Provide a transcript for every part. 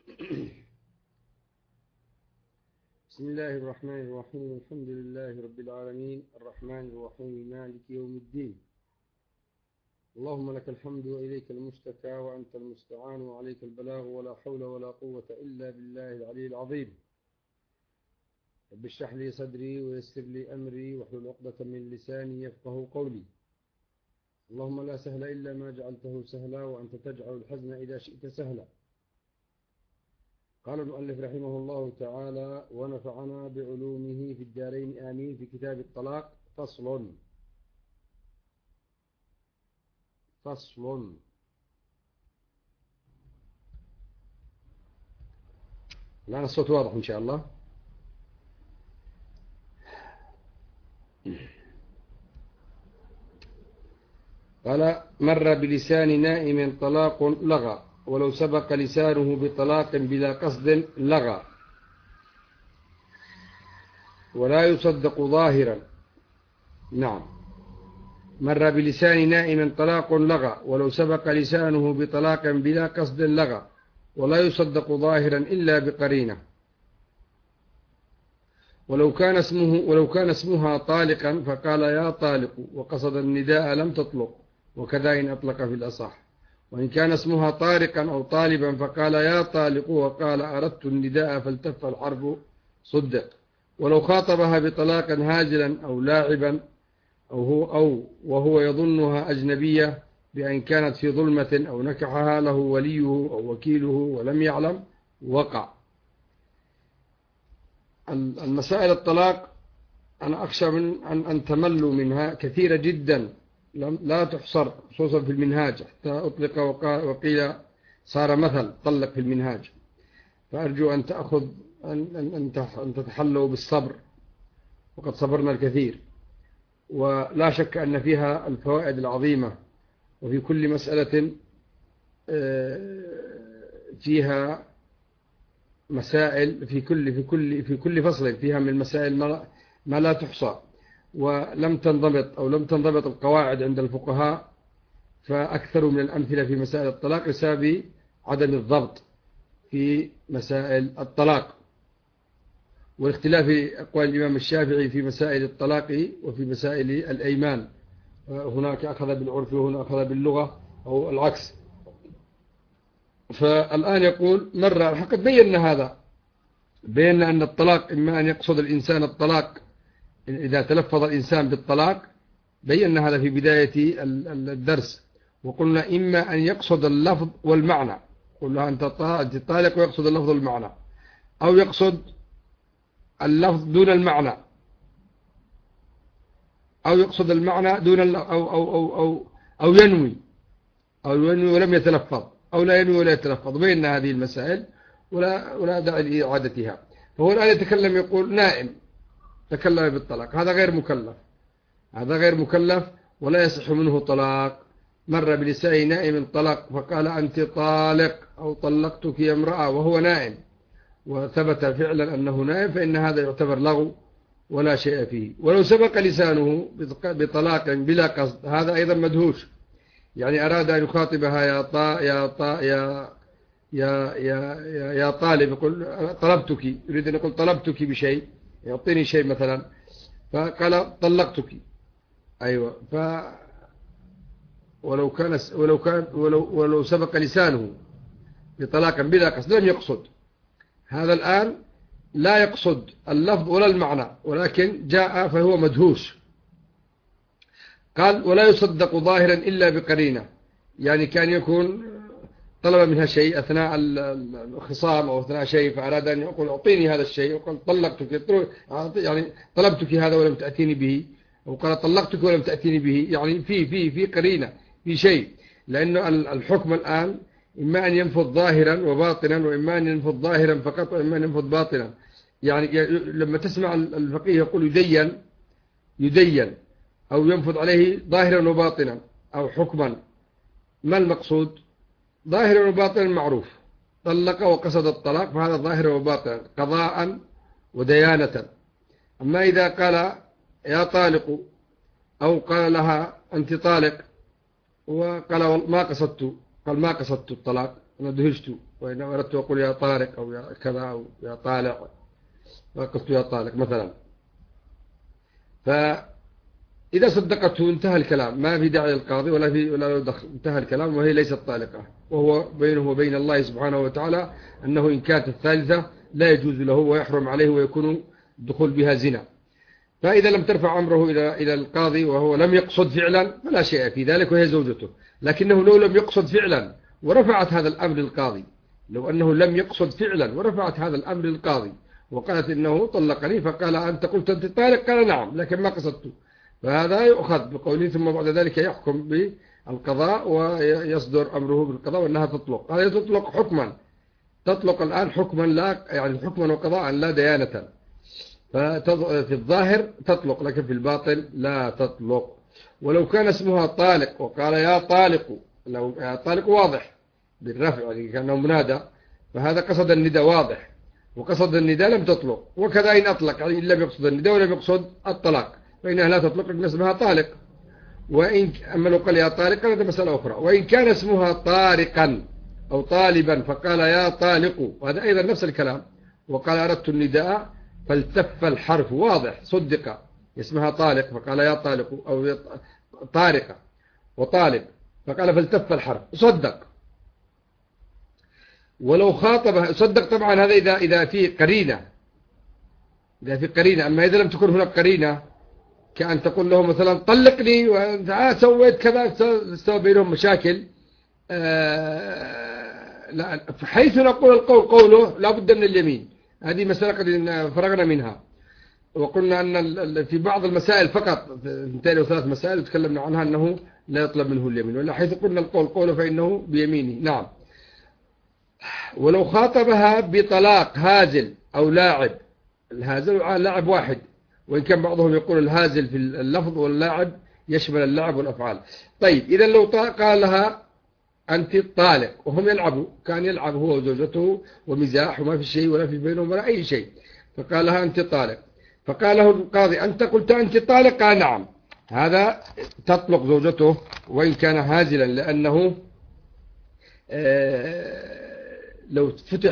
بسم الله الرحمن الرحيم. الحمد لله رب العالمين الرحمن الرحيم مالك يوم الدين. اللهم لك الحمد وإليك المشتكى وأنت المستعان وعليك البلاغ ولا حول ولا قوة إلا بالله العلي العظيم. رب اشرح لي صدري ويسر لي أمري واحلل عقدة من لساني يفقه قولي. اللهم لا سهل إلا ما جعلته سهلا وأنت تجعل الحزن إذا شئت سهلا. قال المؤلف رحمه الله تعالى: ونفعنا بعلومه في الدارين آمين. في كتاب الطلاق. فصل. الآن الصوت واضح إن شاء الله. قال: مر بلسان نائم طلاق لغى ولو سبق لسانه بطلاق بلا قصد لغى ولا يصدق ظاهرا. نعم، مر بلسان نائم طلاق لغى ولو سبق لسانه بطلاق بلا قصد لغى ولا يصدق ظاهرا إلا بقرينة. ولو كان اسمها طالقا فقال يا طالق وقصد النداء لم تطلق، وكذا إن أطلق في الأصح. وإن كان اسمها طارقا أو طالبا فقال يا طالق وقال أردت النداء فالتف الحرف صدق. ولو خاطبها بطلاقا هاجلا أو لاعبا وهو يظنها أجنبية بأن كانت في ظلمة أو نكحها له وليه أو وكيله ولم يعلم وقع. المسائل الطلاق أنا أخشى من أن تملوا منها كثيرة جدا، لا تحصر، خصوصا في المنهاج، حتى أطلق وقيل صار مثل طلق في المنهاج. فأرجو أن تتحلوا بالصبر، وقد صبرنا الكثير. ولا شك أن فيها الفوائد العظيمة، وفي كل مسألة فيها مسائل، في كل فصل فيها من المسائل ما لا تحصى. ولم تنضبط القواعد عند الفقهاء، فأكثر من الأمثلة في مسائل الطلاق بسبب عدم الضبط في مسائل الطلاق، واختلاف أقوال الإمام الشافعي في مسائل الطلاق وفي مسائل الأيمان. هناك أخذ بالعرف وهنا أخذ باللغة أو العكس. فالآن يقول قد بينا هذا، بينا أن الطلاق إما أن يقصد الإنسان الطلاق إذا تلفظ الإنسان بالطلاق، بينا هذا في بداية الدرس، وقلنا إما أن يقصد اللفظ والمعنى، قلنا أنت طالق ويقصد اللفظ والمعنى، أو يقصد اللفظ دون المعنى، أو يقصد المعنى دون أو ينوي ولم يتلفظ، أو لا ينوي ولا يتلفظ. بينا هذه المسائل ولا داعي لإعادتها. فهو الآن يتكلم، يقول نائم تكلم بالطلاق، هذا غير مكلف ولا يصح منه طلاق. مر بلسان نائم طلاق فقال أنت طالق أو طلقتك يا امرأة وهو نائم، وثبت فعلا أنه نائم، فإن هذا يعتبر لغو ولا شيء فيه. ولو سبق لسانه بطلاق بلا قصد، هذا أيضا مدهوش، يعني أراد أن يخاطبها يا طالب، يقول طلبتك، يريد أن يقول طلبتك بشيء، يعطيني شيء مثلا، فقال طلقتك. أيوة. ولو سبق لسانه بطلاقا بلا قصد لم يقصد. هذا الآن لا يقصد اللفظ ولا المعنى، ولكن جاء فهو مدهوش. قال ولا يصدق ظاهرا إلا بقرينة، يعني كان يكون طلب منها شيء أثناء الخصام أو أثناء شيء، فأراد أن يقول أعطيني هذا الشيء، وقال طلقتك، يعني طلبتك هذا ولم تأتيني به، وقال طلقتك ولم تأتيني به، يعني في قرينة، في شيء. لأنه الحكم الآن إما أن ينفذ ظاهرا وباطنا، وإما أن ينفذ ظاهرا فقط، وإما أن ينفذ باطنا. يعني لما تسمع الفقيه يقول يدين أو ينفذ عليه ظاهرا وباطنا أو حكما، ما المقصود؟ ظاهرا وباطنا معروف، طلق وقصد الطلاق، فهذا ظاهرا وباطنا قضاء وديانة. أما إذا قال يا طالق أو قال لها أنت طالق وقال ما قصدت الطلاق، أنا دهشت، وإن أردت أقول يا طارق أو يا كذا أو يا طالع وقلت يا طالق مثلا. فإذا صدقته انتهى الكلام، ما في داعي للقاضي ولا له دخل، انتهى الكلام وهي ليست طالقة، وهو بينه وبين الله سبحانه وتعالى أنه إن كانت الثالثة لا يجوز له ويحرم عليه ويكون الدخول بها زنا. فإذا لم ترفع أمره إلى القاضي وهو لم يقصد فعلا فلا شيء في ذلك وهي زوجته. لكنه لو لم يقصد فعلا ورفعت هذا الأمر للقاضي، لو أنه لم يقصد فعلا ورفعت هذا الأمر للقاضي وقالت إنه طلقني، فقال أنت قلت أنت طالق، قال نعم لكن ما قصدت، فهذا يؤخذ بقوله ثم بعد ذلك يحكم بالقضاء ويصدر أمره بالقضاء وأنها تطلق. هذه تطلق حكما، تطلق الآن حكما لا يعني حكما وقضاء لا ديانة. في الظاهر تطلق لكن في الباطن لا تطلق. ولو كان اسمها طالق وقال يا طالق، لو يا طالق واضح بالرفع يعني كأنه منادى، فهذا قصد النداء واضح، وقصد النداء لم تطلق. وكذا إن أطلق يعني إن لم يقصد النداء ولم يقصد الطلاق فإنها لا تطلق لأن اسمها طالق. وإن أما لو قال يا طالق هذا مسألة أخرى. وإن كان اسمها طارقا أو طالبا فقال يا طالق، وهذا أيضا نفس الكلام، وقال أردت النداء فالتف الحرف واضح صدق، اسمها طالق فقال يا طالق أو طارقة وطالب فقال فالتف الحرف صدق. ولو خاطبها صدق طبعا هذا إذا في قرينة، إذا في قرينة. أما إذا لم تكن هناك قرينة كأن تقول له مثلا طلقني وأنت سويت كذا، استوى بينهم مشاكل، لا حيث نقول القول قوله لا بد من اليمين. هذه مسألة قد فرغنا منها وقلنا أن في بعض المسائل فقط 2 أو 3 مسائل تكلمنا عنها أنه لا يطلب منه اليمين، ولا حيث قلنا القول قوله فإنه بيمينه. نعم. ولو خاطبها بطلاق هازل أو لاعب، الهازل لاعب واحد، وإن كان بعضهم يقول الهازل في اللفظ واللاعب يشمل اللعب والأفعال. طيب إذا لو قال لها أنت طالق وهم يلعبوا، كان يلعب هو وزوجته ومزاح وما في شيء ولا في بينهم ولا أي شيء، فقال لها أنت طالق، فقال له القاضي أنت قلت أنت طالق، قال نعم، هذا تطلق زوجته وإن كان هازلا، لأنه لو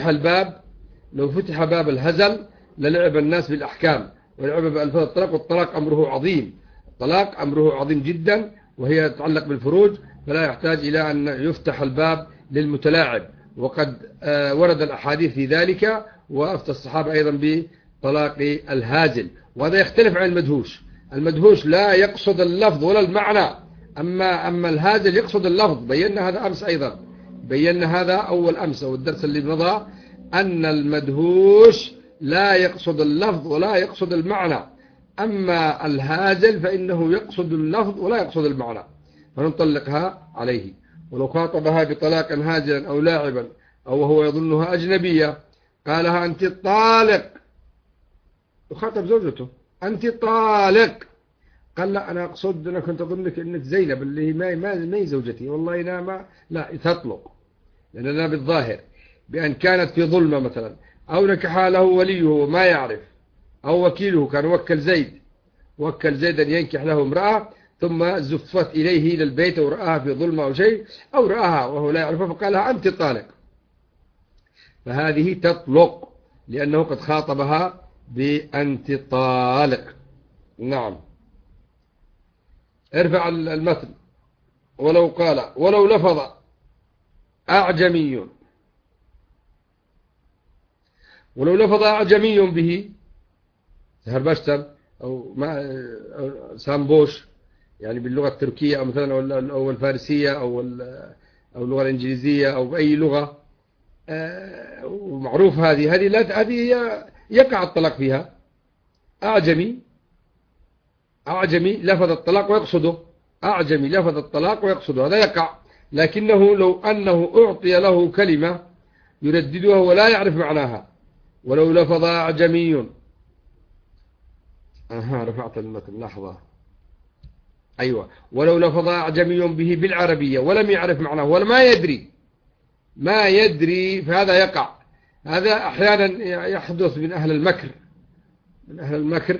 فتح باب الهزل للعب الناس بالأحكام ولعب بألفاظ الطلاق، والطلاق أمره عظيم، الطلاق أمره عظيم جدا وهي تتعلق بالفروج، فلا يحتاج إلى أن يفتح الباب للمتلاعب. وقد ورد الأحاديث في ذلك، وأفتى الصحابة أيضا بطلاق الهازل. وهذا يختلف عن المدهوش. المدهوش لا يقصد اللفظ ولا المعنى، أما الهازل يقصد اللفظ. بينا هذا أمس أيضا، بينا هذا أول أمس أو الدرس اللي مضى، أن المدهوش لا يقصد اللفظ ولا يقصد المعنى، أما الهازل فإنه يقصد اللفظ ولا يقصد المعنى، فنطلقها عليه. ولو خاطبها بطلاق هازلا أو لاعبا أو هو يظنها أجنبية قالها أنت طالق، وخاطب زوجته أنت طالق، قال لا أنا أقصد أنا كنت أظنك أنك زينب اللي هي ما هي زوجتي، والله أنا لا تطلق، لأننا بالظاهر بأن كانت في ظلمة مثلا، أو نكحها له وليه وما يعرف، أو وكيله كان وكل زيد أن ينكح له امرأة ثم زفت إليه إلى البيت ورآها في ظلمة أو شيء، أو رآها وهو لا يعرفها فقالها أنت طالق، فهذه تطلق لأنه قد خاطبها بأنت طالق. نعم. ارفع المثل. ولو قال ولو لفظ أعجمي، ولو لفظ أعجمي به هربشتر أو سامبوش يعني باللغة التركية أو مثلا أو الفارسية أو اللغة الإنجليزية أو بأي لغة ومعروف هذه يقع الطلاق فيها. أعجمي لفظ الطلاق ويقصده، أعجمي لفظ الطلاق ويقصده، هذا يقع. لكنه لو أنه أعطي له كلمة يرددها ولا يعرف معناها، ولو لفظ أعجمي، رفعت المثل لحظة، أيوة، ولو لفظ أعجمي به بالعربية ولم يعرف معناه ولا ما يدري فهذا يقع. هذا أحيانا يحدث من أهل المكر،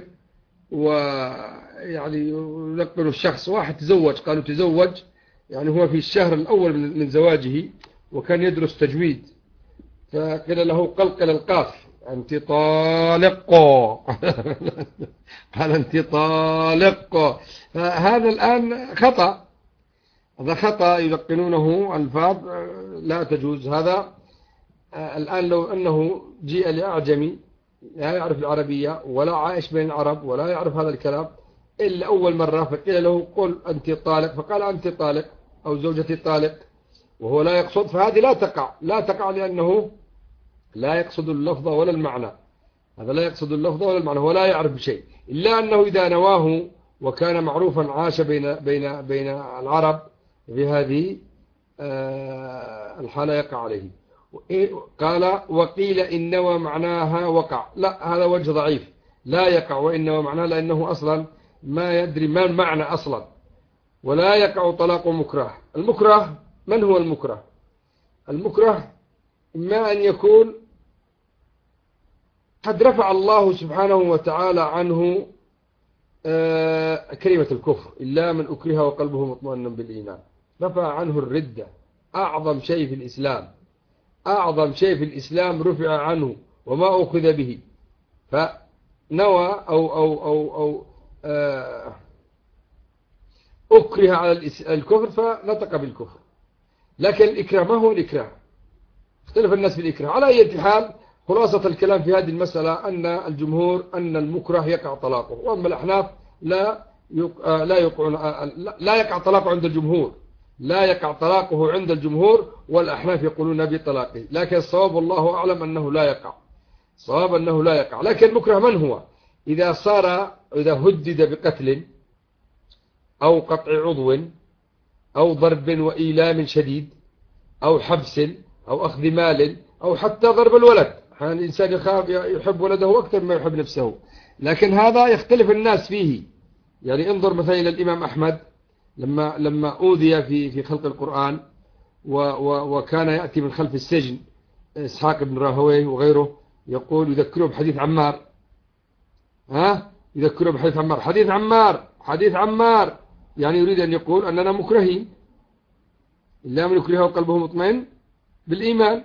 ويعني ينقل الشخص واحد تزوج، قالوا تزوج يعني هو في الشهر الأول من زواجه وكان يدرس تجويد، فقيل له قلقل القاف أنت طالق قال أنت طالق. فهذا الآن خطأ، هذا خطأ يلقنونه ألفاظ لا تجوز. هذا الآن لو أنه جيء لأعجمي لا يعرف العربية ولا عايش بين العرب ولا يعرف هذا الكلام إلا أول مرة، فقيل له قل أنت طالق، فقال أنت طالق أو زوجتي طالق وهو لا يقصد، فهذه لا تقع لأنه لا يقصد اللفظ ولا المعنى. هذا لا يقصد اللفظ ولا المعنى، هو لا يعرف بشيء، إلا أنه إذا نواه وكان معروفا عاش بين العرب بهذه الحالة يقع عليه. قال وقيل إن نوى معناها وقع، لا هذا وجه ضعيف، لا يقع وإن نوى معناها، لأنه أصلا ما يدري ما المعنى أصلا. ولا يقع طلاق مكره. المكره من هو المكره؟ المكره إما أن يكون قد رفع الله سبحانه وتعالى عنه كلمة الكفر، إلا من أكره وقلبه مطمئن بالإيمان، رفع عنه الردة، أعظم شيء في الإسلام، أعظم شيء في الإسلام رفع عنه وما أخذ به، فنوى أو أكره على الكفر فنطق بالكفر. لكن الإكراه ما هو الإكراه؟ اختلف الناس في الإكراه. على أي حال خلاصة الكلام في هذه المسألة أن الجمهور أن المكره يقع طلاقه، وأما الأحناف لا يقع طلاقه عند الجمهور، لا يقع طلاقه عند الجمهور، والأحناف يقولون بطلاقه، لكن الصواب والله أعلم أنه لا يقع، صواب أنه لا يقع. لكن المكره من هو؟ إذا هدد بقتل أو قطع عضو أو ضرب وإيلام شديد أو حبس أو أخذ مال أو حتى ضرب الولد، يعني الإنسان يحب ولده أكثر ما يحب نفسه، لكن هذا يختلف الناس فيه. يعني انظر مثلا إلى الإمام أحمد لما أوذي في خلق القرآن وكان يأتي من خلف السجن إسحاق بن راهويه وغيره، يقول يذكره بحديث عمار، يذكره بحديث عمار، حديث عمار، يعني يريد أن يقول أننا مكرهين، إلا من يكرهه وقلبه مطمئن بالإيمان.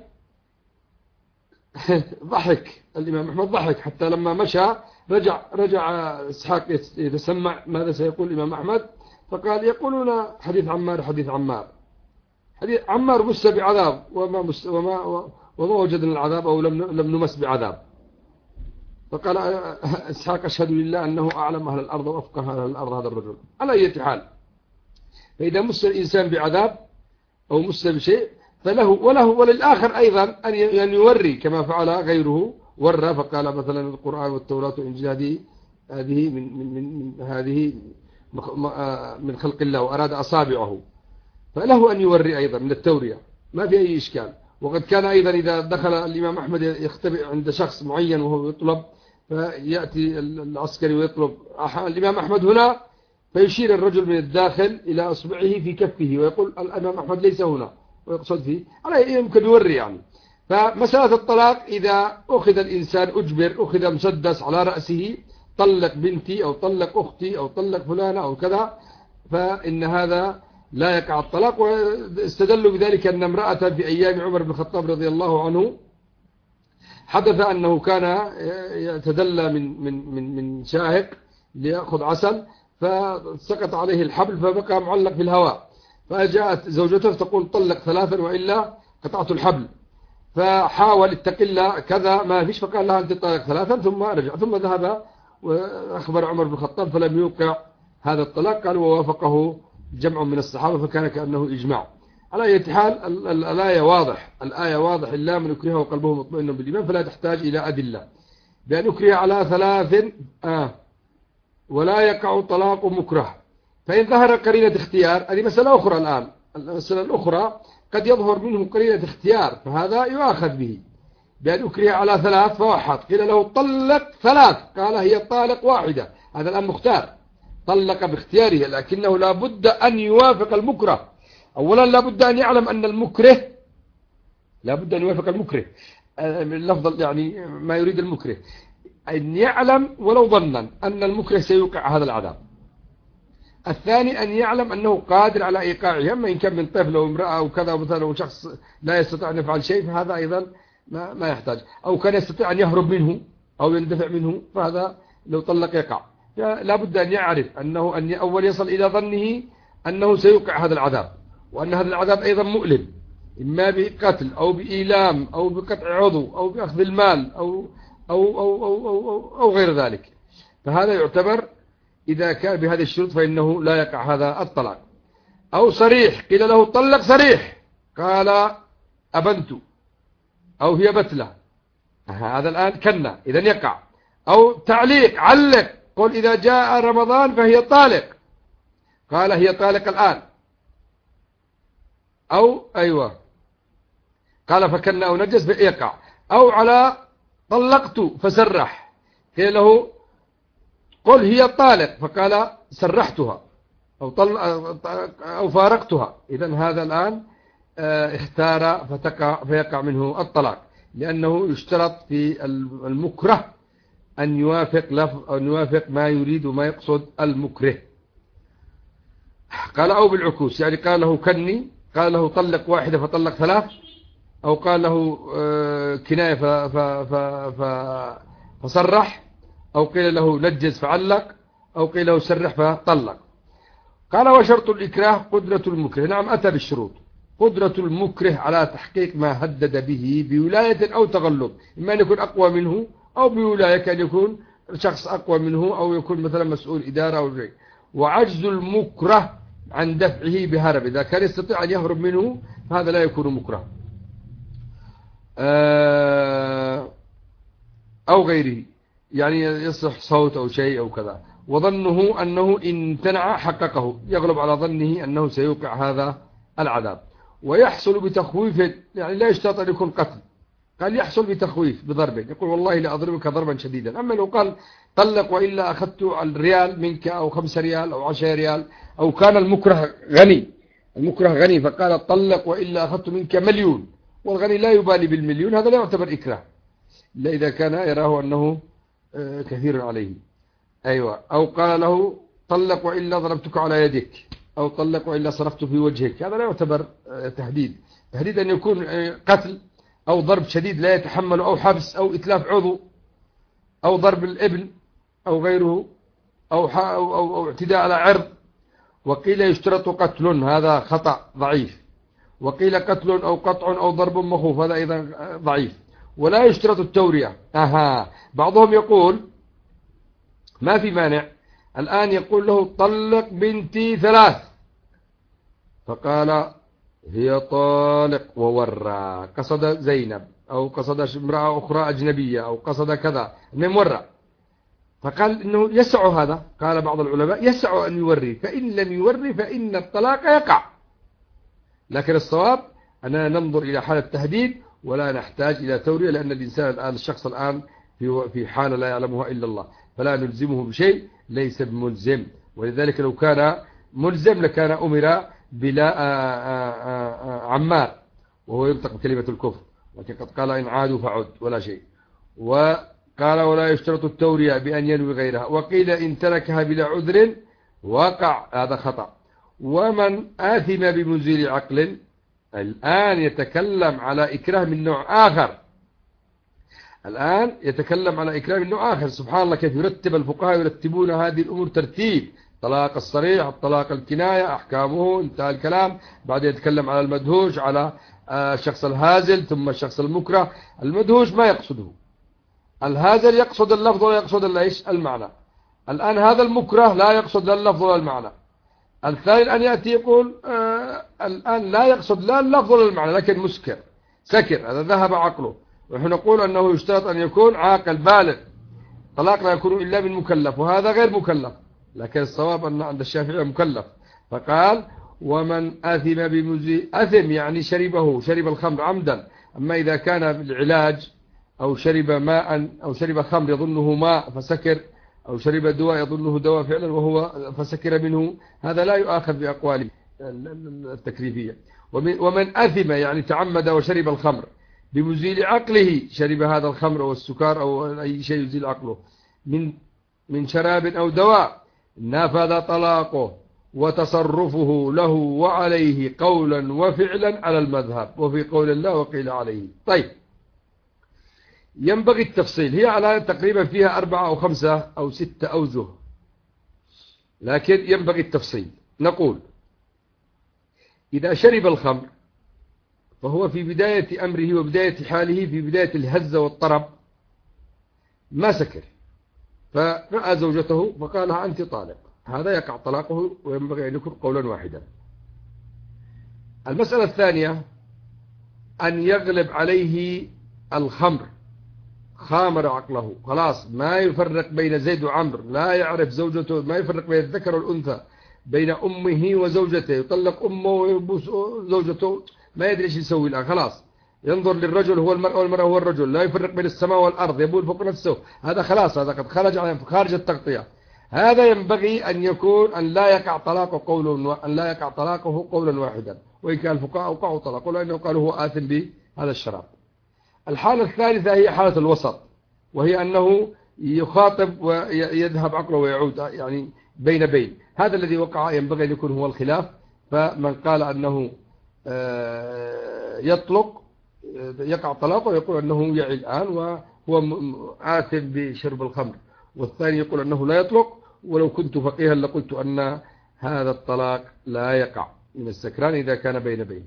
ضحك الإمام أحمد، ضحك حتى لما مشى رجع إسحاق يتسمع ماذا سيقول الإمام أحمد، فقال يقولون حديث عمار، حديث عمار مس بعذاب وما وجدنا العذاب أو لم نمس بعذاب. فقال إسحاق أشهد لله أنه أعلم أهل الأرض وأفقه أهل الأرض هذا الرجل. على أي حال فإذا مس الإنسان بعذاب أو مس بشيء فله وللآخر أيضا أن يوري كما فعل غيره، ورى فقال مثلا القرآن والتوراة والإنجيل هذه من خلق الله وأراد أصابعه، فله أن يوري أيضا من التورية، ما في أي إشكال. وقد كان أيضا إذا دخل الإمام أحمد يختبئ عند شخص معين وهو يطلب، فيأتي العسكري ويطلب الإمام أحمد هنا، فيشير الرجل من الداخل إلى أصبعه في كفه ويقول الإمام أحمد ليس هنا، ويقصد فيه على يمكن يوري يعني. فمسألة الطلاق إذا أخذ الإنسان أخذ مسدس على رأسه، طلق بنتي أو طلق أختي أو طلق فلانة أو كذا، فإن هذا لا يقع الطلاق. واستدلوا بذلك أن امرأة في أيام عمر بن الخطاب رضي الله عنه حدث أنه كان يتدلى من شاهق ليأخذ عسل، فسقط عليه الحبل فبقى معلق في الهواء، فجاءت زوجته تقول طلق 3 وإلا قطعت الحبل، فحاول اتق كذا ما فيش، فقال لها أنت طلق 3 ثم رجع، ثم ذهب وأخبر عمر بن الخطاب فلم يوقع هذا الطلاق، قال ووافقه جمع من الصحابة فكان كأنه إجماع. على أي حال الآية واضح إلا من أكره وقلبه مطمئن بالإيمان، فلا تحتاج إلى أدلة بأن أكره على 3 ولا يقع طلاق مكره. فإن ظهر قرينة اختيار، هذه مسألة أخرى الآن، المسألة الأخرى قد يظهر منه قرينة اختيار، فهذا يؤاخذ به بأن أكره على 3 فوحد، قيل له طلق 3 قال هي طالق واحدة، هذا الآن مختار طلق باختياره، لكنه لا بد أن يوافق المكره. أولا لا بد أن يعلم أن المكره، لا بد أن يوافق المكره، اللفظ يعني ما يريد المكره، أن يعلم ولو ظنا أن المكره سيوقع هذا العذاب. الثاني أن يعلم أنه قادر على إيقاعه، أما إن كان من طفل أو امرأة أو كذا مثلا أو شخص لا يستطيع أن يفعل شيء فهذا أيضا ما يحتاج، أو كان يستطيع أن يهرب منه أو يندفع منه فهذا لو طلق يقع. لا بد أن يعرف أنه أن أول يصل إلى ظنه أنه سيوقع هذا العذاب، وأن هذا العذاب أيضا مؤلم، إما بقتل أو بإيلام أو بقطع عضو أو بأخذ المال أو غير ذلك. فهذا يعتبر إذا كان بهذه الشروط فإنه لا يقع هذا الطلاق. أو صريح، قيل له طلق صريح قال أبنت أو هي بتلة، هذا الآن كنا إذن يقع. أو تعليق، علق، قل إذا جاء رمضان فهي طالق، قال هي طالق الآن، أو أيوة قال فكنا أو نجس يقع. أو على طلقت فسرح، قيل له قل هي طالق فقال سرحتها أو فارقتها، إذن هذا الآن اختار فيقع منه الطلاق، لأنه يشترط في المكره أن يوافق ما يريد وما يقصد المكره. قال أو بالعكوس، يعني قال له كني، قال له طلق واحدة فطلق ثلاث، أو قال له كناية فصرح، أو قيل له نجز فعلق، أو قيل له سرح فطلق. قال وشرط الإكراه قدرة المكره، نعم أتى بالشروط، قدرة المكره على تحقيق ما هدد به بولاية أو تغلب، إما أن يكون أقوى منه، أو بولاية كان يكون شخص أقوى منه، أو يكون مثلا مسؤول إدارة أو شيء. وعجز المكره عن دفعه بهرب، إذا كان يستطيع أن يهرب منه هذا لا يكون مكره. أو غيره، يعني يصح صوت أو شيء أو كذا. وظنه أنه إن امتنع حققه، يغلب على ظنه أنه سيوقع هذا العذاب. ويحصل بتخويف، يعني لا يشترط أن يكون قتل، قال يحصل بتخويف بضرب، يقول والله لا أضربك ضربا شديدا. أما لو قال طلق وإلا أخذت الريال منك أو 5 ريال أو 10 ريال، أو كان المكره غني فقال طلق وإلا أخذت منك مليون، والغني لا يبالي بالمليون، هذا لا يعتبر إكراه إلا إذا كان يراه أنه كثير عليه. أيوة. أو قال له طلق وإلا ضربتك على يدك، أو طلق وإلا صرفت في وجهك، هذا لا يعتبر تهديد أن يكون قتل أو ضرب شديد لا يتحمل، أو حبس، أو إتلاف عضو، أو ضرب الابن أو غيره، أو اعتداء على عرض. وقيل يشترط قتل، هذا خطأ ضعيف. وقيل قتل أو قطع أو ضرب مخوف، هذا أيضا ضعيف. ولا يشترط التورية. بعضهم يقول ما في مانع، الآن يقول له طلق بنتي 3، فقال هي طالق وورى، قصد زينب أو قصد امرأة أخرى أجنبية أو قصد كذا من ورى، فقال إنه يسع هذا. قال بعض العلماء يسع أن يوري، فإن لم يوري فإن الطلاق يقع. لكن الصواب أننا ننظر إلى حالة التهديد ولا نحتاج إلى تورية، لأن الإنسان الآن الشخص الآن في حالة لا يعلمها إلا الله، فلا نلزمه بشيء ليس بملزم. ولذلك لو كان ملزم لكان أمر بلا عمار وهو ينطق بكلمة الكفر، لكن قد قال إن عادوا فعد ولا شيء. وقال ولا يشترط التورية بأن ينوي غيرها. وقيل إن تركها بلا عذر وقع، هذا خطأ. ومن آثم بمزيل عقل، الآن يتكلم على إكراه من نوع آخر، سبحان الله كيف يرتب الفقهاء، يرتبون هذه الأمور ترتيب. طلاق الصريح، الطلاق الكناية، أحكامه، انتهى الكلام. بعد يتكلم على المدهوش، على الشخص الهازل، ثم الشخص المكره. المدهوش ما يقصده، الهازل يقصد اللفظ ولا يقصد المعنى. الآن هذا المكره لا يقصد لا اللفظ ولا المعنى. الثاني الآن يأتي يقول الآن لا يقصد لا اللفظ ولا المعنى، لكن مسكر سكر، هذا ذهب عقله. ونحن نقول أنه يشترط أن يكون عاقل بالغ، طلاق لا يكون إلا من مكلف، وهذا غير مكلف، لكن الصواب أن عند الشافعي مكلف. فقال ومن أثم بمزيل، أثم يعني شرب الخمر عمدا. أما إذا كان بالعلاج أو شرب ماء أو شرب خمر يظنه ماء فسكر، أو شرب دواء يظنه دواء فعلا وهو فسكر منه، هذا لا يؤاخذ بأقوال التكليفية. ومن أثم يعني تعمد وشرب الخمر بمزيل عقله، شرب هذا الخمر والسكر أو أي شيء يزيل عقله من شراب أو دواء، نفذ طلاقه وتصرفه له وعليه قولا وفعلا على المذهب، وفي قول الله وقيل عليه. طيب، ينبغي التفصيل. هي على تقريبا فيها 4 أو 5 أو 6 أوجه، لكن ينبغي التفصيل. نقول إذا شرب الخمر فهو في بداية أمره وبداية حاله، في بداية الهزة والطرب، ما سكر، فرأى زوجته فقالها أنت طالق، هذا يقع طلاقه وينبغي أن يكون قولا واحدا. المسألة الثانية أن يغلب عليه الخمر، خامر عقله، خلاص ما يفرق بين زيد وعمر، لا يعرف زوجته، ما يفرق بين الذكر والأنثى، بين أمه وزوجته، يطلق أمه ويبوس زوجته، ما يدري ايش يسوي الآن. خلاص ينظر للرجل هو المرأة والمرأة هو الرجل، لا يفرق بين السماء والأرض، يبول فوق نفسه، هذا خلاص، هذا قد خارج التغطية. هذا ينبغي أن يكون أن لا يقع طلاقه قولا واحدا، وإن كان الفقهاء أوقعوا طلاقه لأنه قالوا هو آثم بهذا الشراب. الحالة الثالثة هي حالة الوسط، وهي أنه يخاطب ويذهب عقله ويعود، يعني بين. هذا الذي وقع ينبغي أن يكون هو الخلاف. فمن قال أنه يطلق يقع طلاقه يقول أنه يعي الآن وهو آثم بشرب الخمر، والثاني يقول أنه لا يطلق، ولو كنت فقيها لقلت أن هذا الطلاق لا يقع من السكران إذا كان بين.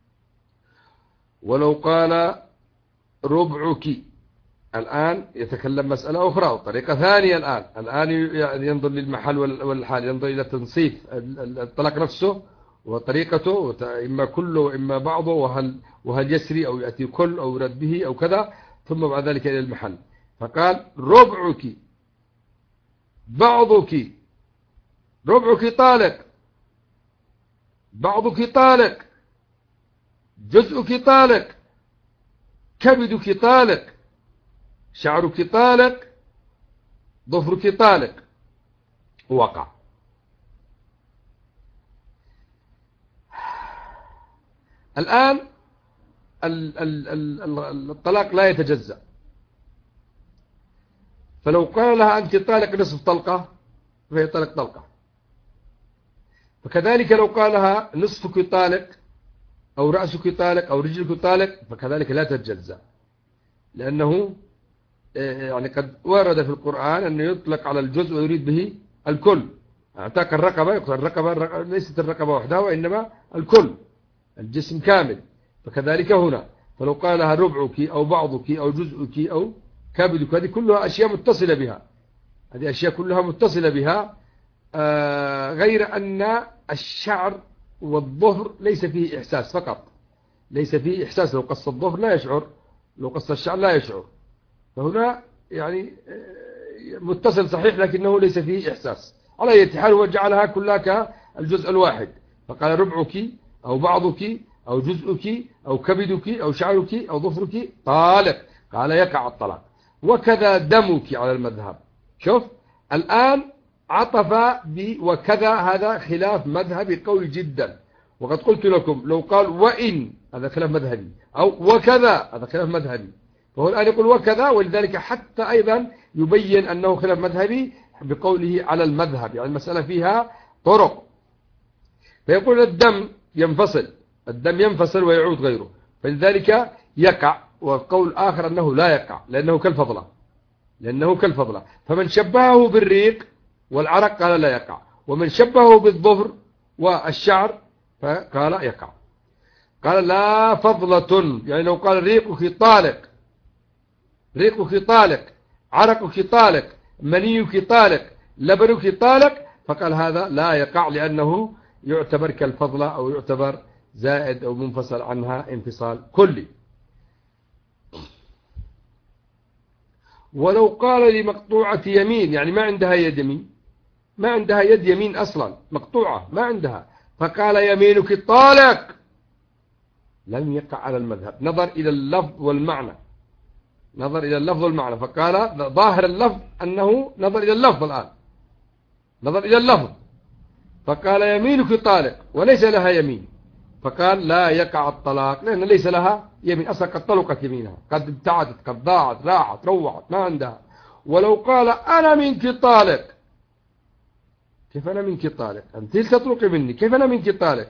ولو قال ربعك، الآن يتكلم مسألة أخرى وطريقة ثانية. الآن ينظر للمحل والحال، ينظر إلى تنصيف الطلاق نفسه وطريقته، إما كله وإما بعضه، وهل يسري أو يأتي كل أو يرد به أو كذا، ثم بعد ذلك إلى المحل. فقال ربعك، بعضك، ربعك طالق، بعضك طالق، جزءك طالق، كبدك طالق، شعرك طالق، ظفرك طالق. وقع. الآن الطلاق لا يتجزأ، فلو قال لها أنت طالق نصف طلقة فهي طلقة، فكذلك لو قال لها نصفك طالق أو رأسك طالق أو رجلك طالق فكذلك لا تتجزأ، لأنه يعني قد ورد في القرآن أنه يطلق على الجزء ويريد به الكل. اعتاق الرقبة، يقصد الرقبة ليست الرقبة وحدها وإنما الكل، الجسم كامل. فكذلك هنا، فلو قال لها ربعك أو بعضك أو جزءك أو كبدك، هذه كلها أشياء متصلة بها، هذه أشياء كلها متصلة بها، غير أن الشعر والظهر ليس فيه إحساس فقط، ليس فيه إحساس. لو قص الظهر لا يشعر، لو قص الشعر لا يشعر. فهنا يعني متصل صحيح لكنه ليس فيه إحساس. على أي حال هو جعلها كلها كالجزء الواحد، فقال ربعك أو بعضك أو جزءك أو كبدك أو شعرك أو ظفرك طالق، قال يقع الطلاق. وكذا دمك على المذهب. شوف الآن عطف وكذا، هذا خلاف مذهبي قوي جدا. وقد قلت لكم لو قال وإن، هذا خلاف مذهبي، أو وكذا، هذا خلاف مذهبي. فهو الآن يقول وكذا، ولذلك حتى أيضا يبين أنه خلاف مذهبي بقوله على المذهب، يعني المسألة فيها طرق. فيقول الدم ينفصل ويعود غيره، فلذلك يقع. وقول آخر أنه لا يقع لأنه كالفضلة. فمن شبهه بالريق والعرق قال لا يقع، ومن شبهه بالظفر والشعر فقال يقع. قال لا فضلة، يعني لو قال ريقك طالق، عرقك طالق، منيك طالق، لبنك طالق، فقال هذا لا يقع لأنه يعتبر كالفضلة أو يعتبر زائد أو منفصل عنها انفصال كلي. ولو قال لمقطوعة يمين، يعني ما عندها يد يمين، ما عندها يد يمين أصلا، مقطوعة ما عندها، فقال يمينك طالق، لم يقع على المذهب. نظر إلى اللفظ والمعنى، فقال ظاهر اللفظ أنه نظر إلى اللفظ. الآن نظر إلى اللفظ فقال يمينك طالق وليس لها يمين، فقال لا يقع الطلاق لأن ليس لها يمين أصلا، قد طلقت يمينها، قد ابتعدت، قد ضاعت، راحت، روعت، ما عندها. ولو قال أنا منك طالق كيف أنا منك طالق؟ أنت تطلقي مني، كيف أنا منك طالق؟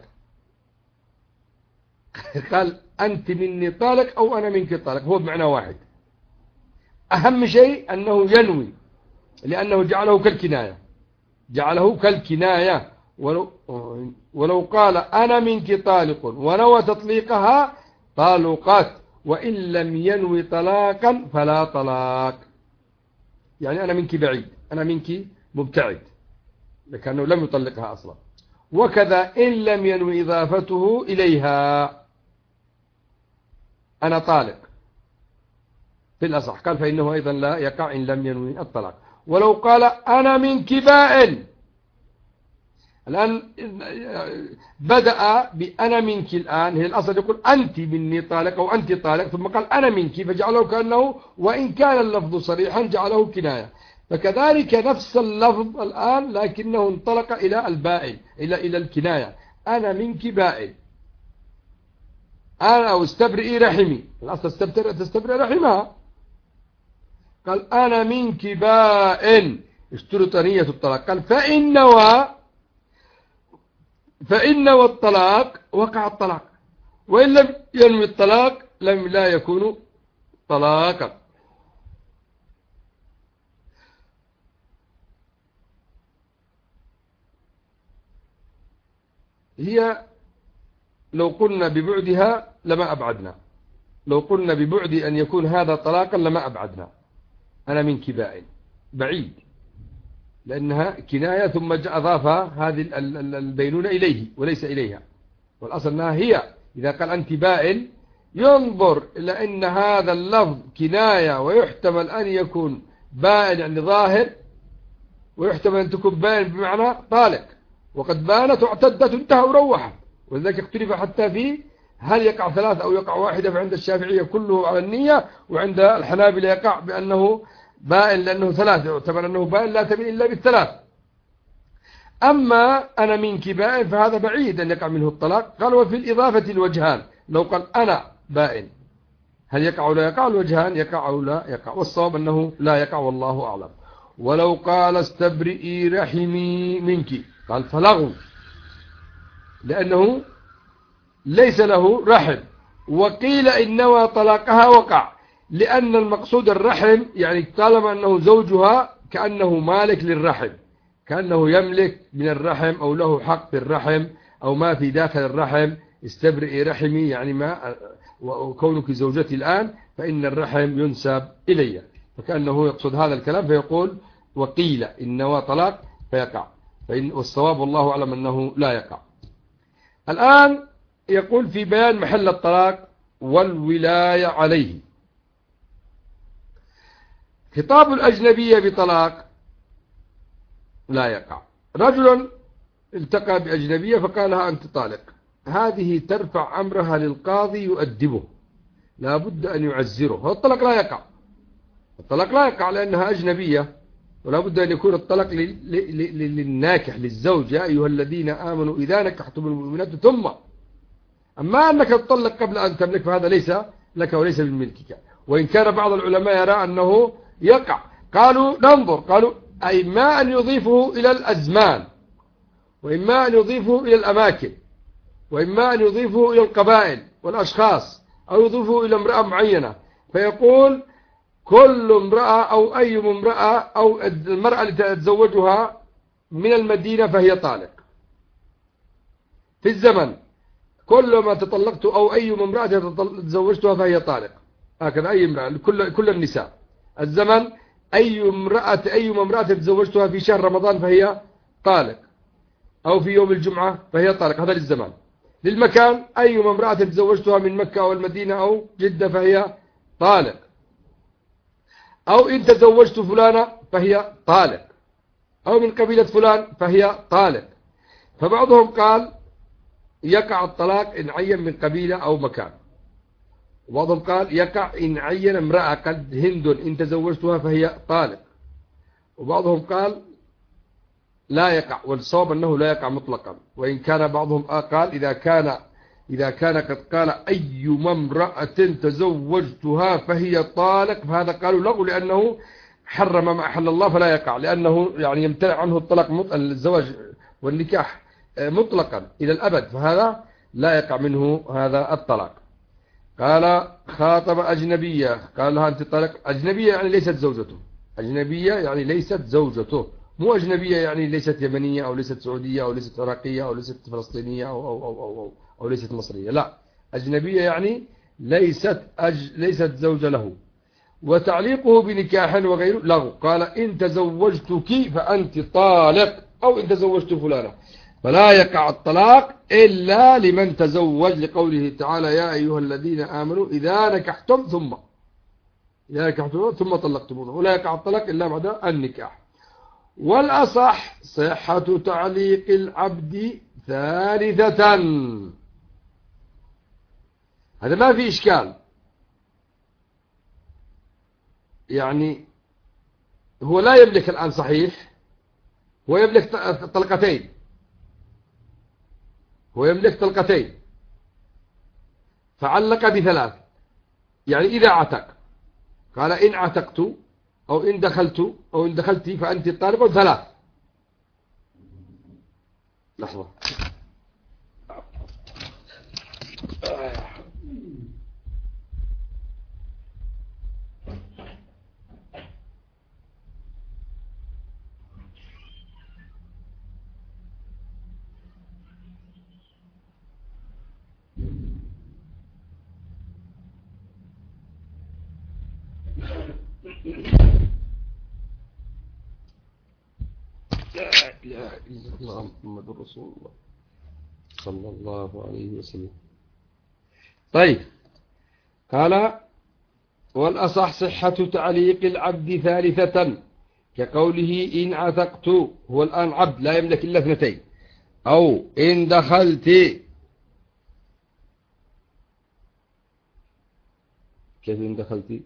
قال أنت مني طالق أو أنا منك طالق، هو بمعنى واحد. أهم شيء أنه ينوي، لأنه جعله كالكناية، جعله كالكناية. ولو قال أنا منك طالق ونوى تطليقها طالقات، وإن لم ينوي طلاقا فلا طلاق. يعني أنا منك بعيد، أنا منك مبتعد، لكنه لم يطلقها أصلا. وكذا إن لم ينوي إضافته إليها، أنا طالق في الأصح، قال فإنه أيضا لا يقع إن لم ينوي الطلاق. ولو قال أنا منك بائن، الآن بدأ بأنا منك، الآن هي الأصل يقول أنت مني طالق أو أنت طالق، ثم قال أنا منك، فجعله كأنه وإن كان اللفظ صريحا جعله كناية. فكذلك نفس اللفظ الآن لكنه انطلق إلى البائن، إلى الكناية. أنا منك بائن، أنا أو استبرئي رحمي، الأصل تستبرئ رحمها، قال أنا منك بائن، اشترط نية الطلاق. قال فإن والطلاق وقع الطلاق، وإن لم ينوي الطلاق لا يكون طلاقا. هي لو قلنا ببعدها لما أبعدنا، لو قلنا ببعد أن يكون هذا طلاقا لما أبعدنا. أنا منك بائن بعيد، لأنها كناية ثم أضاف هذه البينونة إليه وليس إليها، والأصل أنها هي. إذا قال أنت بائن ينظر إلى أن هذا اللفظ كناية، ويحتمل أن يكون بائن يعني ظاهر، ويحتمل أن تكون بائن بمعنى طالق، وقد بانت واعتدت انتهى وروحت. ولذلك اختلف حتى في هل يقع ثلاث أو يقع واحدة، فعند الشافعية كله على النية، وعند الحنابلة يقع بأنه بائن لأنه ثلاث، يعتبر أنه بائن لا تبين إلا بالثلاث. أما أنا منك بائن فهذا بعيد أن يقع منه الطلاق. قال وفي الإضافة الوجهان، لو قال أنا بائن هل يقع أو لا يقع؟ الوجهان يقع أو لا يقع، والصواب أنه لا يقع والله أعلم. ولو قال استبرئي رحمي منك، قال فلغو، لأنه ليس له رحم. وقيل إن نوى طلاقها وقع، لأن المقصود الرحم، يعني طالما أنه زوجها كأنه مالك للرحم، كأنه يملك من الرحم أو له حق في الرحم أو ما في داخل الرحم. استبرئي رحمي يعني ما وكونك زوجتي الآن فإن الرحم ينسب إلي، فكأنه يقصد هذا الكلام، فيقول وقيل إن نوى طلاق فيقع، والصواب والله أعلم أنه لا يقع. الآن يقول في بيان محل الطلاق والولاية عليه. خطاب الأجنبية بطلاق لا يقع. رجل التقى بأجنبية فقال لها أنت طالق، هذه ترفع أمرها للقاضي يؤدبه، لا بد أن يعزره. هذا الطلاق لا يقع، الطلاق لا يقع لأنها أجنبية، ولا بد أن يكون الطلاق للناكح للزوج. يا أيها الذين آمنوا إذا نكحتم المؤمنات ثم، أما أنك تطلق قبل أن تملك فهذا ليس لك وليس من ملكك. وإن كان بعض العلماء يرى أنه يقع، قالوا ننظر، قالوا إما أن يضيفه إلى الأزمان، وإما أن يضيفه إلى الأماكن، وإما أن يضيفه إلى القبائل والأشخاص، أو يضيفه إلى امرأة معينة، فيقول كل امرأة أو أي امرأة أو المرأة التي تتزوجها من المدينة فهي طالق في الزمن، كل ما تطلقت أو أي امرأة تزوجتها فهي طالق، هكذا أي امرأة كل النساء. الزمن أي امرأة تزوجتها في شهر رمضان فهي طالق، أو في يوم الجمعة فهي طالق، هذا للزمان. للمكان أي امرأة تزوجتها من مكة أو المدينة أو جدة فهي طالق، أو إن تزوجت فلانة فهي طالق، أو من قبيلة فلان فهي طالق. فبعضهم قال يقع الطلاق إن عين من قبيلة أو مكان، وبعضهم قال يقع إن عين امرأة قد هند إن تزوجتها فهي طالق، وبعضهم قال لا يقع، والصواب أنه لا يقع مطلقا. وإن كان بعضهم قال إذا كان قد قال أي امرأة تزوجتها فهي طالق، فهذا قالوا لغو، لأنه حرم ما أحل الله فلا يقع، لأنه يعني يمتنع عنه الطلاق الزواج والنكاح مطلقا إلى الأبد، فهذا لا يقع منه هذا الطلاق. قال خاطب أجنبية، قال لها أنت طالق. أجنبية يعني ليست زوجته، أجنبية يعني ليست زوجته، مو أجنبية يعني ليست يمنية أو ليست سعودية أو ليست عراقية أو ليست فلسطينية أو ليست مصرية، لا، أجنبية يعني ليست زوجة له. وتعليقه بنكاح وغيره لغو. قال إن تزوجتك فأنت طالق، أو إن تزوجت فلانة، فلا يقع الطلاق إلا لمن تزوج، لقوله تعالى يا أيها الذين آمنوا إذا نكحتم ثم طلقتمونه، ولا يقع الطلاق إلا بعد النكاح. والأصح صحة تعليق العبد ثالثة، هذا ما في إشكال، يعني هو لا يملك الآن صحيح، هو يملك طلقتين، فعلق بثلاث، يعني إذا عتق، قال إن عتقت أو إن دخلت أو إن دخلت فأنت طالق ثلاث. لحظة، لا إله إلا الله محمد رسول الله صلى الله عليه وسلم. طيب، قال والأصح صحة تعليق العبد ثالثة، كقوله إن عتقت، هو الآن عبد لا يملك إلا اثنتين، أو إن دخلت، كيف إن دخلت؟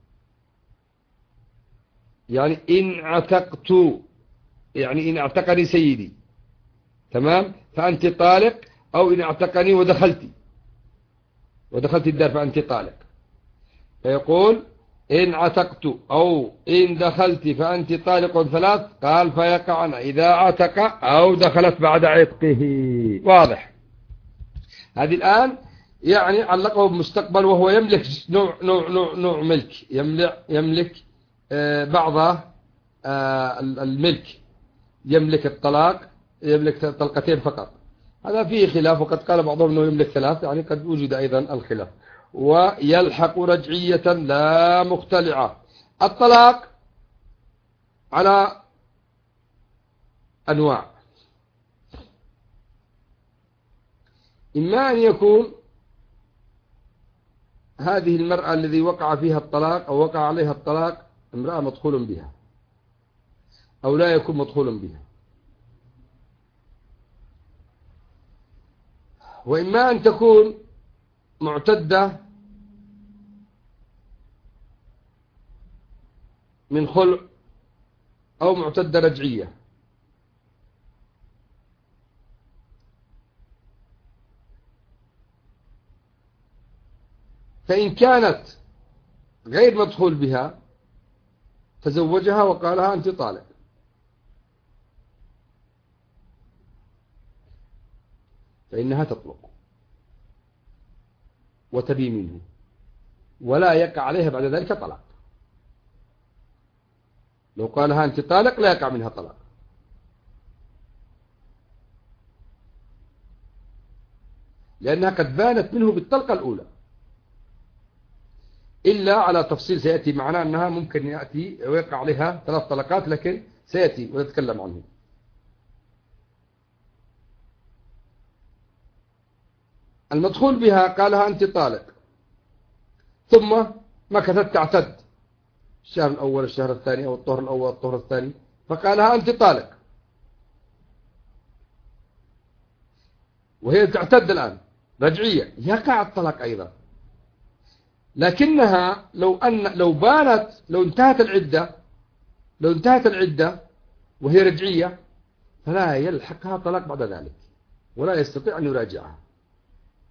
يعني إن عتقت، يعني إن اعتقني سيدي، تمام، فأنت طالق، أو إن اعتقني ودخلت الدار فأنت طالق. فيقول إن عتقت أو إن دخلت فأنت طالق ثلاث، قال فيقعن إذا عتق أو دخلت بعد عتقه. واضح؟ هذه الآن يعني علقه بمستقبل، وهو يملك نوع ملك، يملك بعض الملك، يملك الطلاق، يملك طلقتين فقط. هذا فيه خلاف، وقد قال بعضهم أنه يملك ثلاث، يعني قد وجد أيضا الخلاف. ويلحق رجعية لا مختلعة. الطلاق على أنواع، إما أن يكون هذه المرأة الذي وقع فيها الطلاق أو وقع عليها الطلاق امرأة مدخول بها، أو لا يكون مدخول بها. وإما أن تكون معتدة من خلع، أو معتدة رجعية. فإن كانت غير مدخول بها تزوجها وقالها أنت طالق، فإنها تطلق وتبي منه، ولا يقع عليها بعد ذلك طلاق. لو قالها أنت طالق لا يقع منها طلاق، لأنها قد بانت منه بالطلقة الأولى، إلا على تفصيل سيأتي معنا أنها ممكن يأتي ويقع عليها ثلاث طلقات، لكن سيأتي ونتكلم عنه. المدخول بها قالها أنت طالق، ثم مكثت تعتد الشهر الأول الشهر الثاني، أو الطهر الأول الطهر الثاني، فقالها أنت طالق، وهي تعتد الآن رجعية، يقع الطلاق أيضا. لكنها لو انتهت العدة وهي رجعية، فلا يلحقها طلاق بعد ذلك، ولا يستطيع أن يراجعها،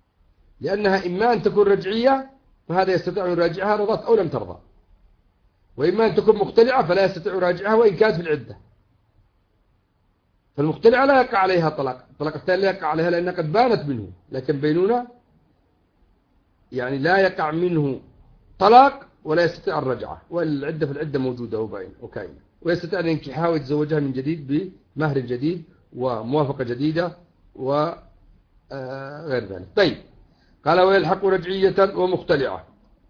لأنها إما أن تكون رجعية، فهذا يستطيع أن يراجعها رضت أو لم ترضى، وإما أن تكون مختلعة فلا يستطيع راجعها وإن كانت في العدة. فالمختلعة لا يقع عليها طلاق، الطلاق الثاني لا يقع عليها لأنها قد بانت منه، لكن بينونة يعني لا يقع منه طلاق ولا يستطيع الرجعة، والعدة في العدة موجودة وكائنة، ويستطيع أن ينكحها ويتزوجها من جديد بمهر جديد وموافقة جديدة وغير ذلك. طيب، قال ويلحق رجعية ومختلعة.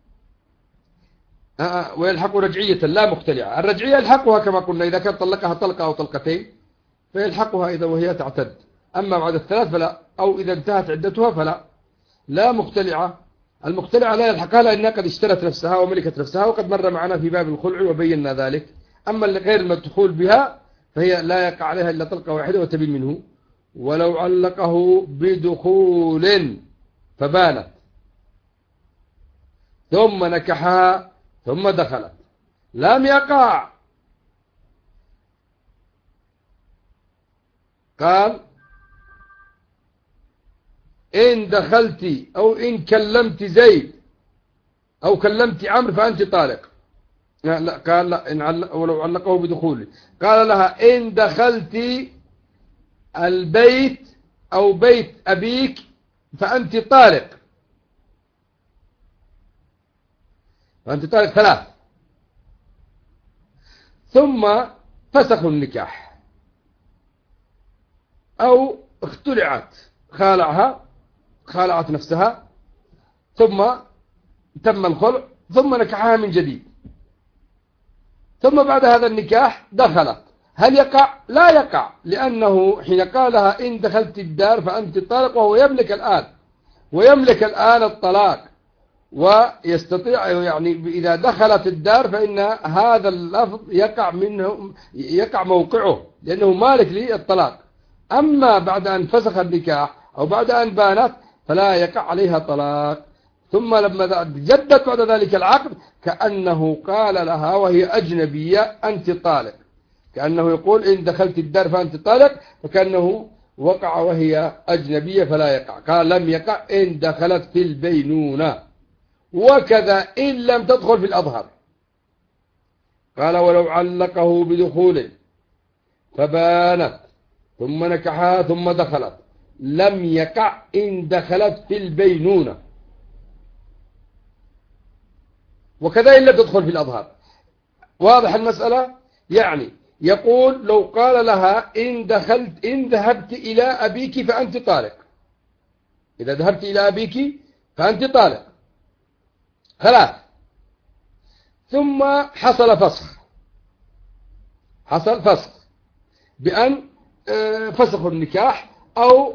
ويلحق رجعية لا مختلعة. الرجعية يلحقها كما قلنا إذا كان طلقها طلقة أو طلقتين فيلحقها إذا وهي تعتد، أما بعد الثلاث فلا، أو إذا انتهت عدتها فلا. لا مختلعة، المختلعة لا يلحقها لأنها قد اشترت نفسها وملكت نفسها، وقد مر معنا في باب الخلع وبينا ذلك. أما غير المدخول بها فهي لا يقع عليها إلا طلقة واحدة وتبين منه. ولو علقه بدخول فبانت ثم نكحها ثم دخلت لم يقع. قال إن دخلت أو إن كلمت زيد أو كلمت عمرو فأنت طالق. لا قال لا، إن ولو علقه بدخول قال لها إن دخلت البيت أو بيت أبيك فأنت طالق، فأنت طالق ثلاث. ثم فسخوا النكاح أو اختلعت، خالعت نفسها ثم تم الخلع ثم نكحها من جديد، ثم بعد هذا النكاح دخلت. هل يقع؟ لا يقع، لأنه حين قالها إن دخلت الدار فأنت طالق وهو يملك الآن الطلاق، ويستطيع يعني إذا دخلت الدار فإن هذا اللفظ يقع موقعه لأنه مالك للطلاق. أما بعد أن فسخ النكاح أو بعد أن بانت فلا يقع عليها طلاق. ثم لما جدت بعد ذلك العقد كأنه قال لها وهي أجنبية أنت طالق، كأنه يقول إن دخلت الدار فأنت طالق، فكأنه وقع وهي أجنبية فلا يقع. قال لم يقع إن دخلت في البينونة، وكذا إن لم تدخل في الأظهر. قال ولو علقه بدخول فبانت ثم نكحها ثم دخلت لم يقع إن دخلت في البينونة، وكذا إن لم تدخل في الأظهر. واضح المسألة؟ يعني يقول لو قال لها إن ذهبت إلى أبيك فأنت طالق، إذا ذهبت إلى أبيك فأنت طالق خلاص، ثم حصل فسخ بأن فسخوا النكاح أو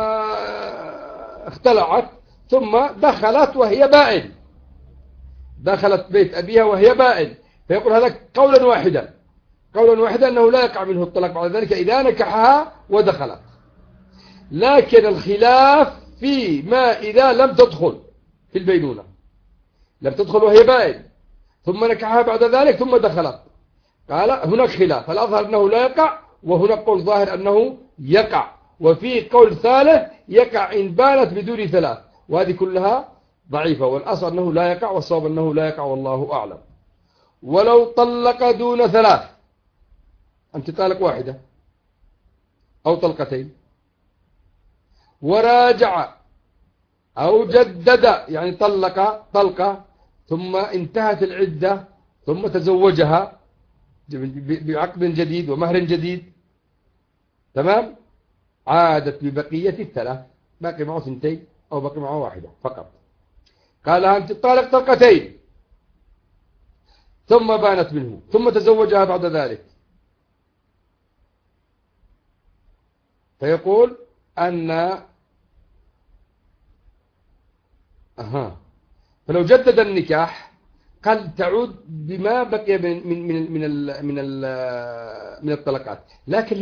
اختلعت ثم دخلت وهي بائن، دخلت بيت أبيها وهي بائن، فيقول هذا قولا واحدا أنه لا يقع منه الطلاق بعد ذلك إذا نكحها ودخلت. لكن الخلاف في ما إذا لم تدخل في البينونة، لم تدخل وهي بائن ثم نكحها بعد ذلك ثم دخلت، قال هناك خلاف، الأظهر أنه لا يقع، وهناك قول ظاهر أنه يقع، وفي قول ثالث يقع إن بانت بدون ثلاث، وهذه كلها ضعيفة، والأصل أنه لا يقع، والصواب أنه لا يقع والله أعلم. ولو طلق دون ثلاث، أنت طالق واحدة أو طلقتين، وراجع أو جدد يعني طلق طلقة ثم انتهت العدة ثم تزوجها بعقد جديد ومهر جديد، تمام، عادت ببقية الثلاث، باقي معه ثنتين أو باقي معه واحدة فقط. قال أنت طالق طلقتين ثم بانت منه ثم تزوجها بعد ذلك، فيقول أن فلو جدد النكاح قد تعود بما بقي من الطلقات. لكن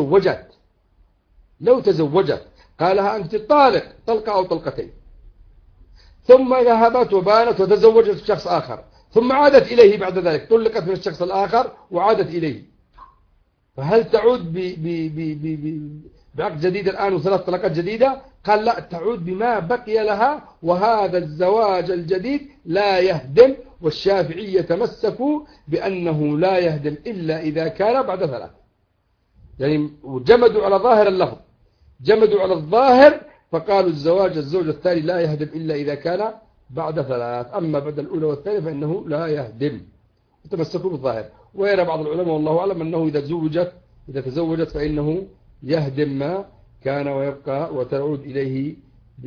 لو تزوجت قالها أنت طالق طلقة أو طلقتين، ثم ذهبت وبانت وتزوجت شخص آخر، ثم عادت إليه بعد ذلك، طلقت من الشخص الآخر وعادت إليه، فهل تعود بعقد جديد الآن وثلاث طلقات جديدة؟ قال لا، تعود بما بقي لها، وهذا الزواج الجديد لا يهدم. والشافعية تمسكوا بأنه لا يهدم إلا إذا كان بعد 3. يعني وجمدوا على ظاهر اللفظ، جمدوا على الظاهر، فقالوا الزوج الثاني لا يهدم إلا إذا كان بعد 3، أما بعد الأولى والثانية فإنه لا يهدم. تمسكوا بالظاهر. ويرى بعض العلماء والله أعلم أنه إذا تزوجت فإنه يهدم ما كان ويبقى، وتعود إليه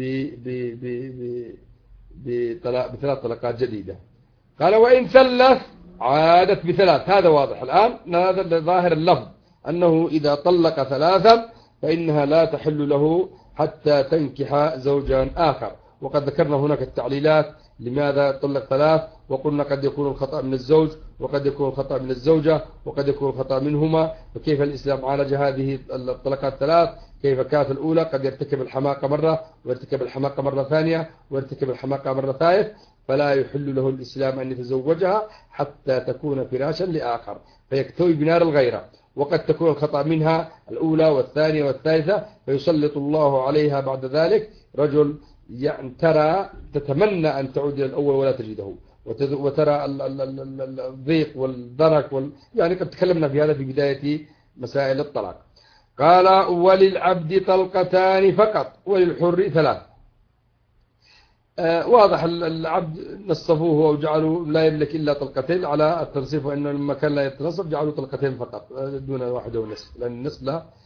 بثلاث طلقات جديدة. قال وإن ثلث عادت ب3. هذا واضح الآن، هذا ظاهر اللفظ أنه إذا طلق 3 فإنها لا تحل له حتى تنكح زوجا آخر. وقد ذكرنا هناك التعليلات لماذا طلق 3، وقلنا قد يكون الخطأ من الزوج، وقد يكون الخطأ من الزوجة، وقد يكون الخطأ منهما، وكيف الإسلام عالج هذه الطلقات 3. كيف كانت الأولى قد يرتكب الحماقة مرة، ويرتكب الحماقة مرة ثانية، ويرتكب الحماقة مرة ثالث، فلا يحل له الإسلام أن يتزوجها حتى تكون فراشا لآخر فيكتوي بنار الغيرة. وقد تكون الخطأ منها الأولى والثانية والثالثة، فيسلط الله عليها بعد ذلك رجل يعني ترى تتمنى أن تعود إلى الأول ولا تجده، وترى الضيق والضرك يعني قد تكلمنا في هذا في بداية مسائل الطلاق. قال وللعبد طلقتان فقط وللحر 3. واضح العبد نصفوه أو جعلوا لا يملك إلا طلقتين على التنصيف، وإنه لما كان لا يتنصف جعلوا طلقتين فقط دون 1.5، لأن النصف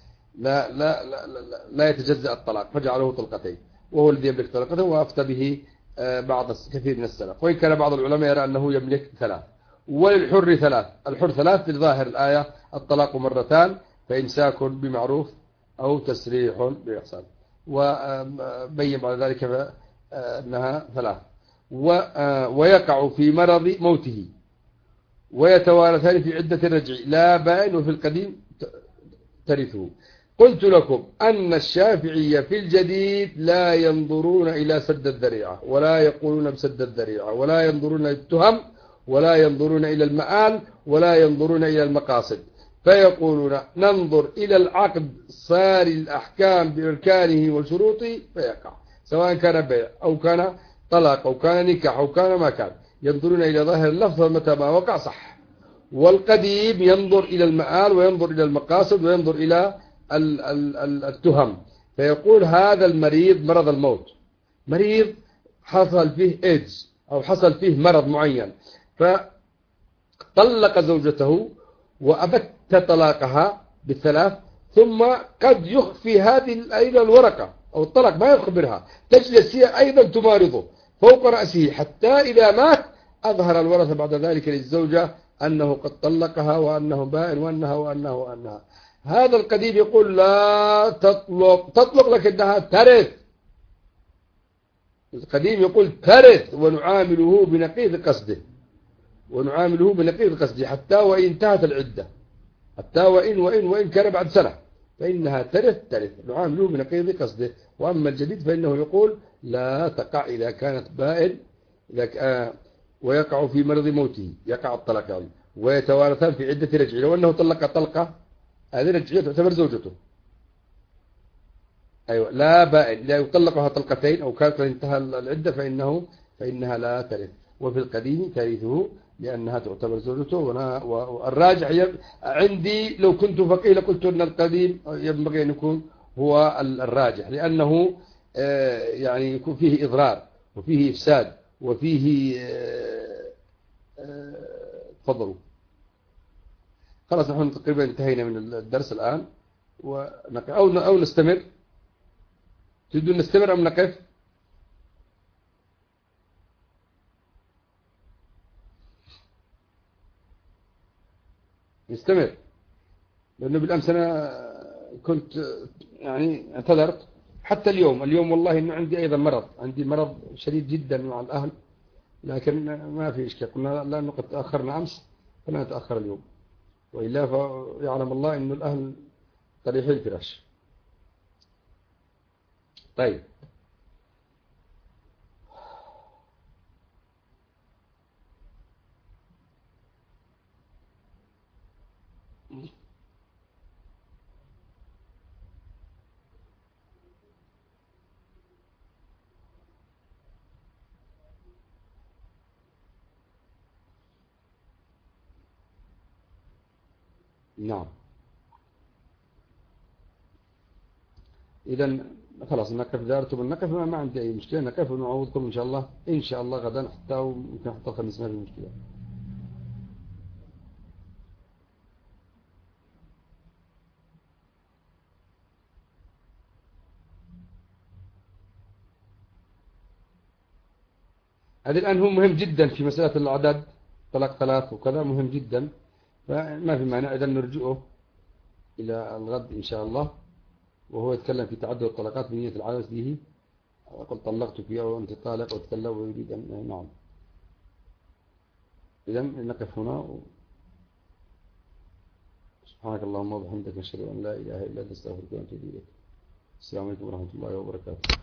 لا يتجزأ الطلاق، فجعلوه طلقتين، وهو الذي يملك طلقتين، وأفتى به كثير من السلف. وإن كان بعض العلماء يرى أنه يملك 3. وللحر 3. الحر 3 لظاهر الآية الطلاق 2، فإمساك بمعروف أو تسريح بإحسان، وبين بعد ذلك أنها 3. ويقع في مرض موته، ويتوارثان في عدة الرجع لا بائن، وفي القديم ترثه. قلت لكم أن الشافعية في الجديد لا ينظرون إلى سد الذريعة، ولا يقولون بسد الذريعة، ولا ينظرون إلى التهم، ولا ينظرون إلى المآل، ولا ينظرون إلى المقاصد، فيقولون ننظر إلى العقد صار الأحكام بإركانه وشروطه فيقع، سواء كان بيع أو كان طلاق أو كان نكاح أو كان ما كان، ينظرون إلى ظاهر اللفظ متى ما وقع صح. والقديم ينظر إلى المآل، وينظر إلى المقاصد، وينظر إلى التهم. فيقول هذا المريض مرض الموت، مريض حصل فيه إيدز أو حصل فيه مرض معين، فطلق زوجته وأبت طلاقها ب3، ثم قد يخفي هذه أيضا الورقة أو الطلاق ما يخبرها، تجلس هي أيضا تمارضه فوق رأسه حتى إذا مات أظهر الورثة بعد ذلك للزوجة أنه قد طلقها، وأنه بائن، وأنها. هذا القديم يقول لا تطلق لكنها ترث. القديم يقول ترث، ونعامله بنقيض قصده، حتى وإن انتهت العدة، حتى وإن كان بعد سنة، فإنها ترث نعامله بنقيض قصده. وأما الجديد فإنه يقول لا تقع إذا كانت بائن، ويقع في مرض موته، يقع الطلاق يعني، ويتوارثان في عدة رجعه. لو أنه طلق طلقة هذه رجعية تعتبر زوجته. أيوة، لا بائن إذا يطلقها طلقتين أو كانت انتهى العدة فإنها لا ترث. وفي القديم ترثه لأنها تعتبر زوجته. والراجح عندي لو كنت فقيه لقلت أن القديم ينبغي أن يكون هو الراجح، لأنه يعني يكون فيه إضرار وفيه إفساد وفيه تفضلوا. خلاص نحن تقريبا انتهينا من الدرس الآن، أو نستمر. تريدون نستمر أم نقف؟ نستمر، لأنه بالأمس أنا كنت يعني اعتذرت حتى اليوم والله إنه عندي أيضا عندي مرض شديد جدا مع الأهل، لكن ما في إشكال. قلنا لأنه قد تأخرنا أمس فلا نتأخر اليوم، وإلا فيعلم الله إنه الأهل طريح الفراش. طيب نعم. إذا خلاص نقف، إذا أردتم النقف ما عندي أي مشكلة، نقف ونعوضكم إن شاء الله، إن شاء الله غدا حتى، ويمكن حتى الخميس ما في مشكلة. هذا الآن هو مهم جدا في مسألة العدد، طلاق ثلاث وكذا مهم جدا، فما في مانع إذا نرجعه إلى الغد إن شاء الله، وهو يتكلم في تعدد الطلقات بنية العدد فيه، قل طلقتك أو أنت طالق وتكلم ويريد أن نعم. إذا نقف هنا سبحانك اللهم وبحمدك، نشهد أن لا إله إلا أنت، نستغفرك ونتوب إليك. السلام عليكم ورحمة الله وبركاته.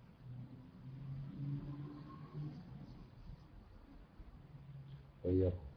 وإياكم.